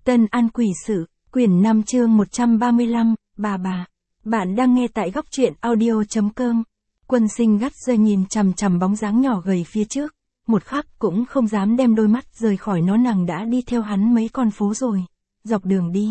Tân An Quỷ Sự, quyển 5 chương 135, bà. Bạn đang nghe tại góc truyện audio.com. Quân Sinh gắt giơ nhìn chằm chằm bóng dáng nhỏ gầy phía trước, một khắc cũng không dám đem đôi mắt rời khỏi nó. Nàng đã đi theo hắn mấy con phố rồi. Dọc đường đi,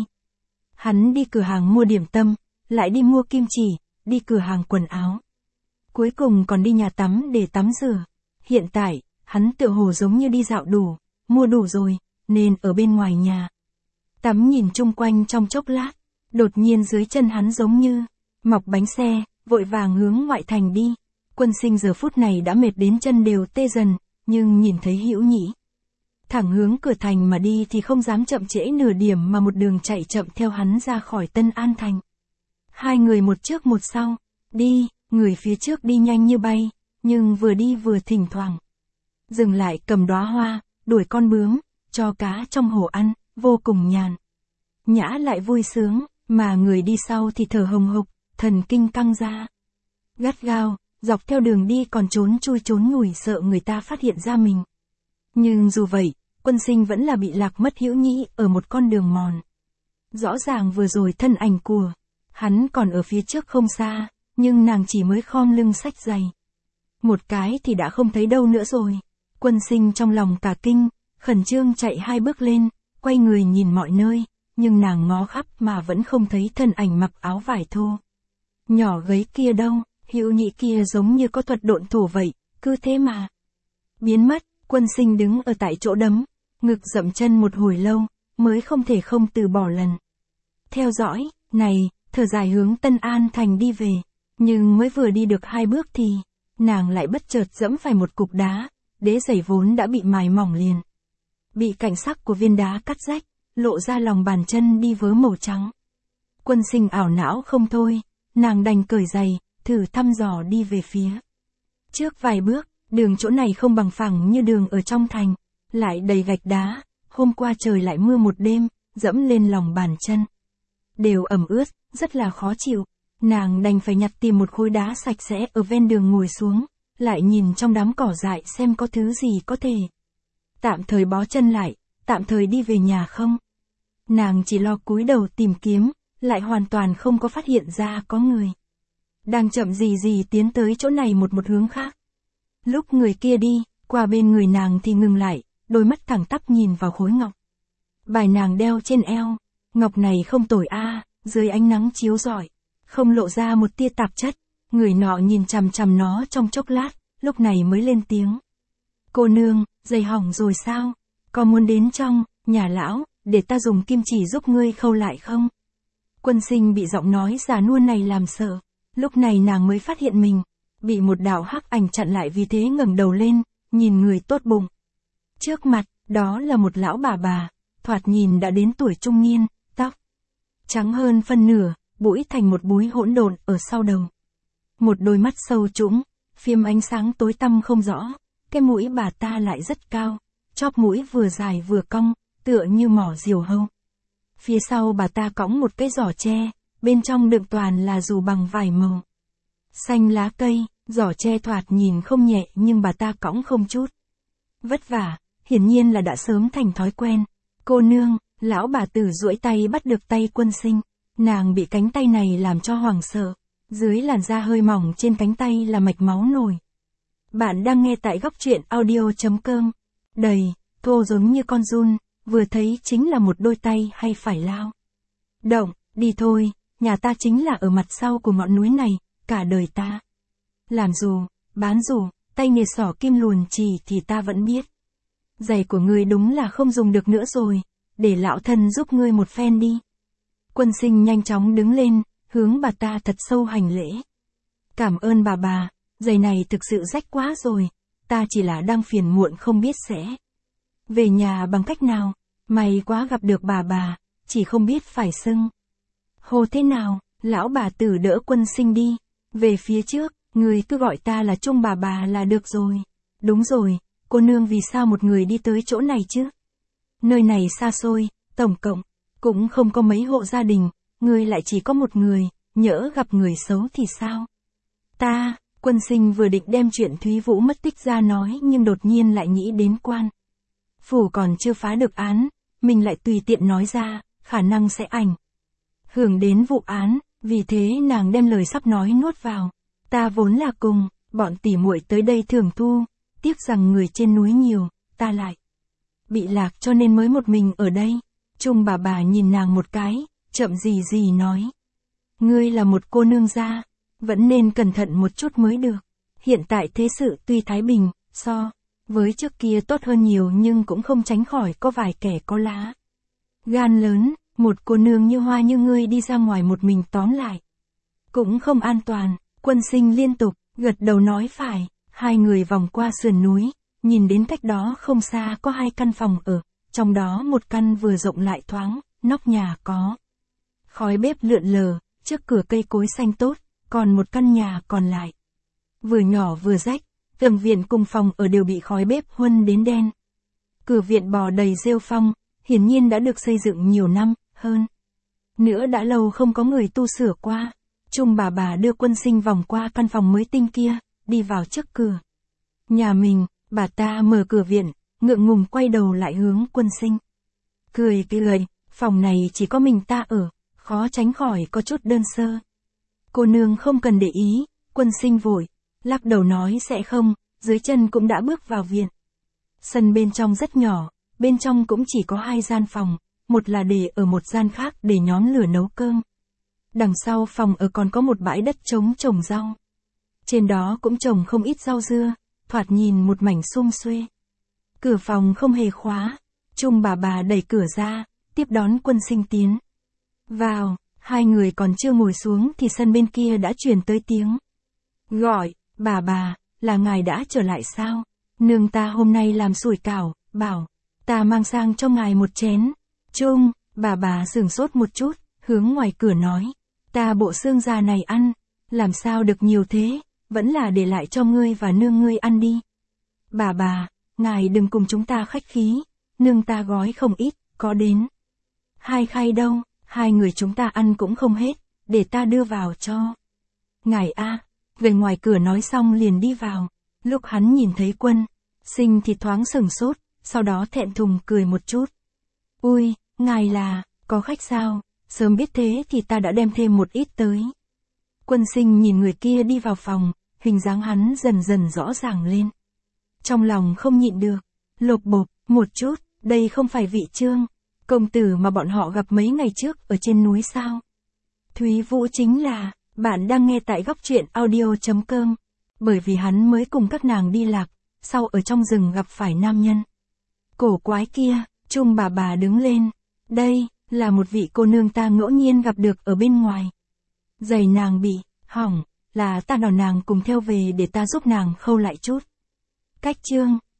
hắn đi cửa hàng mua điểm tâm, lại đi mua kim chỉ, đi cửa hàng quần áo. Cuối cùng còn đi nhà tắm để tắm rửa. Hiện tại, hắn tựa hồ giống như đi dạo đủ, mua đủ rồi, nên ở bên ngoài nhà. Tắm nhìn chung quanh trong chốc lát, đột nhiên dưới chân hắn giống như mọc bánh xe, vội vàng hướng ngoại thành đi. Quân Sinh giờ phút này đã mệt đến chân đều tê dần, nhưng nhìn thấy Hữu Nhĩ thẳng hướng cửa thành mà đi thì không dám chậm trễ nửa điểm mà một đường chạy chậm theo hắn ra khỏi Tân An thành. Hai người một trước một sau, đi, người phía trước đi nhanh như bay, nhưng vừa đi vừa thỉnh thoảng dừng lại cầm đóa hoa, đuổi con bướm, cho cá trong hồ ăn, vô cùng nhàn nhã lại vui sướng, mà người đi sau thì thở hồng hộc, thần kinh căng ra gắt gao, dọc theo đường đi còn trốn chui trốn nhủi sợ người ta phát hiện ra mình. Nhưng dù vậy, Quân Sinh vẫn là bị lạc mất Hữu Nhĩ ở một con đường mòn. Rõ ràng vừa rồi thân ảnh của hắn còn ở phía trước không xa, nhưng nàng chỉ mới khom lưng xách giày một cái thì đã không thấy đâu nữa rồi. Quân Sinh trong lòng cả kinh, khẩn trương chạy hai bước lên, quay người nhìn mọi nơi, nhưng nàng ngó khắp mà vẫn không thấy thân ảnh mặc áo vải thô nhỏ gấy kia đâu. Hữu Nhĩ kia giống như có thuật độn thổ vậy, cứ thế mà biến mất. Quân Sinh đứng ở tại chỗ đấm ngực dậm chân một hồi lâu, mới không thể không từ bỏ lần theo dõi này, thở dài hướng Tân An thành đi về. Nhưng mới vừa đi được hai bước thì nàng lại bất chợt dẫm phải một cục đá, đế giày vốn đã bị mài mỏng liền bị cảnh sắc của viên đá cắt rách, lộ ra lòng bàn chân đi vớ màu trắng. Quân Sinh ảo não không thôi, nàng đành cởi giày, thử thăm dò đi về phía trước vài bước. Đường chỗ này không bằng phẳng như đường ở trong thành, lại đầy gạch đá, hôm qua trời lại mưa một đêm, dẫm lên lòng bàn chân đều ẩm ướt, rất là khó chịu. Nàng đành phải nhặt tìm một khối đá sạch sẽ ở ven đường ngồi xuống, lại nhìn trong đám cỏ dại xem có thứ gì có thể tạm thời bó chân lại, tạm thời đi về nhà không. Nàng chỉ lo cúi đầu tìm kiếm, lại hoàn toàn không có phát hiện ra có người đang chậm gì tiến tới chỗ này một hướng khác. Lúc người kia đi qua bên người nàng thì ngừng lại, đôi mắt thẳng tắp nhìn vào khối ngọc bài nàng đeo trên eo. Ngọc này không tồi dưới ánh nắng chiếu rọi, không lộ ra một tia tạp chất. Người nọ nhìn chằm chằm nó trong chốc lát, lúc này mới lên tiếng. Cô nương, giày hỏng rồi sao? Có muốn đến trong nhà lão để ta dùng kim chỉ giúp ngươi khâu lại không? Quân Sinh bị giọng nói già nua này làm sợ. Lúc này nàng mới phát hiện mình bị một đạo hắc ảnh chặn lại, vì thế ngẩng đầu lên, nhìn người tốt bụng trước mặt. Đó là một lão bà, thoạt nhìn đã đến tuổi trung niên, tóc trắng hơn phân nửa, bũi thành một búi hỗn độn ở sau đầu. Một đôi mắt sâu trũng, phiếm ánh sáng tối tăm không rõ. Cái mũi bà ta lại rất cao, chóp mũi vừa dài vừa cong, tựa như mỏ diều hâu. Phía sau bà ta cõng một cái giỏ tre, bên trong đựng toàn là dù bằng vải màu xanh lá cây. Giỏ tre thoạt nhìn không nhẹ nhưng bà ta cõng không chút vất vả, hiển nhiên là đã sớm thành thói quen. Cô nương, lão bà tử duỗi tay bắt được tay Quân Sinh. Nàng bị cánh tay này làm cho hoảng sợ. Dưới làn da hơi mỏng trên cánh tay là mạch máu nổi. Bạn đang nghe tại góc truyện audio.com. Đầy, thô giống như con giun, vừa thấy chính là một đôi tay hay phải lao động. Đi thôi, nhà ta chính là ở mặt sau của ngọn núi này, cả đời ta làm dù, bán dù, tay nghề xỏ kim luồn chỉ thì ta vẫn biết. Giày của ngươi đúng là không dùng được nữa rồi, để lão thân giúp ngươi một phen đi. Quân Sinh nhanh chóng đứng lên, hướng bà ta thật sâu hành lễ. Cảm ơn bà, giày này thực sự rách quá rồi, ta chỉ là đang phiền muộn không biết sẽ về nhà bằng cách nào. May quá gặp được bà, chỉ không biết phải xưng hô thế nào. Lão bà tử đỡ Quân Sinh đi về phía trước. Người cứ gọi ta là Trung bà là được rồi. Đúng rồi, cô nương vì sao một người đi tới chỗ này chứ? Nơi này xa xôi, tổng cộng cũng không có mấy hộ gia đình, ngươi lại chỉ có một người, nhỡ gặp người xấu thì sao? Quân Sinh vừa định đem chuyện Thúy Vũ mất tích ra nói nhưng đột nhiên lại nghĩ đến quan phủ còn chưa phá được án, mình lại tùy tiện nói ra, khả năng sẽ ảnh hưởng đến vụ án, vì thế nàng đem lời sắp nói nuốt vào. Ta vốn là cùng bọn tỉ muội tới đây thưởng thu, tiếc rằng người trên núi nhiều, ta lại bị lạc cho nên mới một mình ở đây. Trung bà nhìn nàng một cái, chậm gì gì nói. Ngươi là một cô nương gia, vẫn nên cẩn thận một chút mới được. Hiện tại thế sự tuy thái bình, so với trước kia tốt hơn nhiều nhưng cũng không tránh khỏi có vài kẻ có lá gan lớn, một cô nương như Hoa như ngươi đi ra ngoài một mình tóm lại cũng không an toàn. Quân Sinh liên tục gật đầu nói phải. Hai người vòng qua sườn núi, nhìn đến cách đó không xa có 2 căn phòng ở, trong đó một căn vừa rộng lại thoáng, nóc nhà có khói bếp lượn lờ, trước cửa cây cối xanh tốt, còn một căn nhà còn lại vừa nhỏ vừa rách, tầng viện cùng phòng ở đều bị khói bếp huân đến đen. Cửa viện bò đầy rêu phong, hiển nhiên đã được xây dựng nhiều năm hơn nữa đã lâu không có người tu sửa qua. Trung bà đưa Quân Sinh vòng qua căn phòng mới tinh kia, đi vào trước cửa nhà mình. Bà ta mở cửa viện, ngượng ngùng quay đầu lại hướng Quân Sinh cười cười. Phòng này chỉ có mình ta ở, khó tránh khỏi có chút đơn sơ. Cô nương không cần để ý. Quân Sinh vội lắc đầu nói sẽ không, dưới chân cũng đã bước vào viện. Sân bên trong rất nhỏ, bên trong cũng chỉ có 2 gian phòng, một là để ở một gian khác để nhóm lửa nấu cơm. Đằng sau phòng ở còn có một bãi đất trống trồng rau. Trên đó cũng trồng không ít rau dưa, thoạt nhìn một mảnh sum xuê. Cửa phòng không hề khóa, Trung bà đẩy cửa ra, tiếp đón Quân Sinh tiến vào. Hai người còn chưa ngồi xuống thì sân bên kia đã truyền tới tiếng gọi. Bà, là ngài đã trở lại sao? Nương ta hôm nay làm sủi cảo, bảo ta mang sang cho ngài một chén. Trung bà sửng sốt một chút, hướng ngoài cửa nói. Ta bộ xương già này ăn, làm sao được nhiều thế, vẫn là để lại cho ngươi và nương ngươi ăn đi. Bà, ngài đừng cùng chúng ta khách khí, nương ta gói không ít, có đến 2 khay đâu, 2 người chúng ta ăn cũng không hết, để ta đưa vào cho ngài a. Về ngoài cửa nói xong liền đi vào. Lúc hắn nhìn thấy Quân Sinh thì thoáng sửng sốt, sau đó thẹn thùng cười một chút. Ui, ngài là, có khách sao? Sớm biết thế thì ta đã đem thêm một ít tới. Quân Sinh nhìn người kia đi vào phòng, hình dáng hắn dần dần rõ ràng lên. Trong lòng không nhịn được, lột bột một chút, đây không phải vị Trương công tử mà bọn họ gặp mấy ngày trước ở trên núi sao? Thúy Vũ chính là. Bạn đang nghe tại góc truyện audio.com. Bởi vì hắn mới cùng các nàng đi lạc, sau ở trong rừng gặp phải nam nhân cổ quái kia. Trung bà đứng lên. Đây là một vị cô nương ta ngẫu nhiên gặp được ở bên ngoài. Giày nàng bị hỏng, là ta bảo nàng cùng theo về để ta giúp nàng khâu lại chút. Cách Trương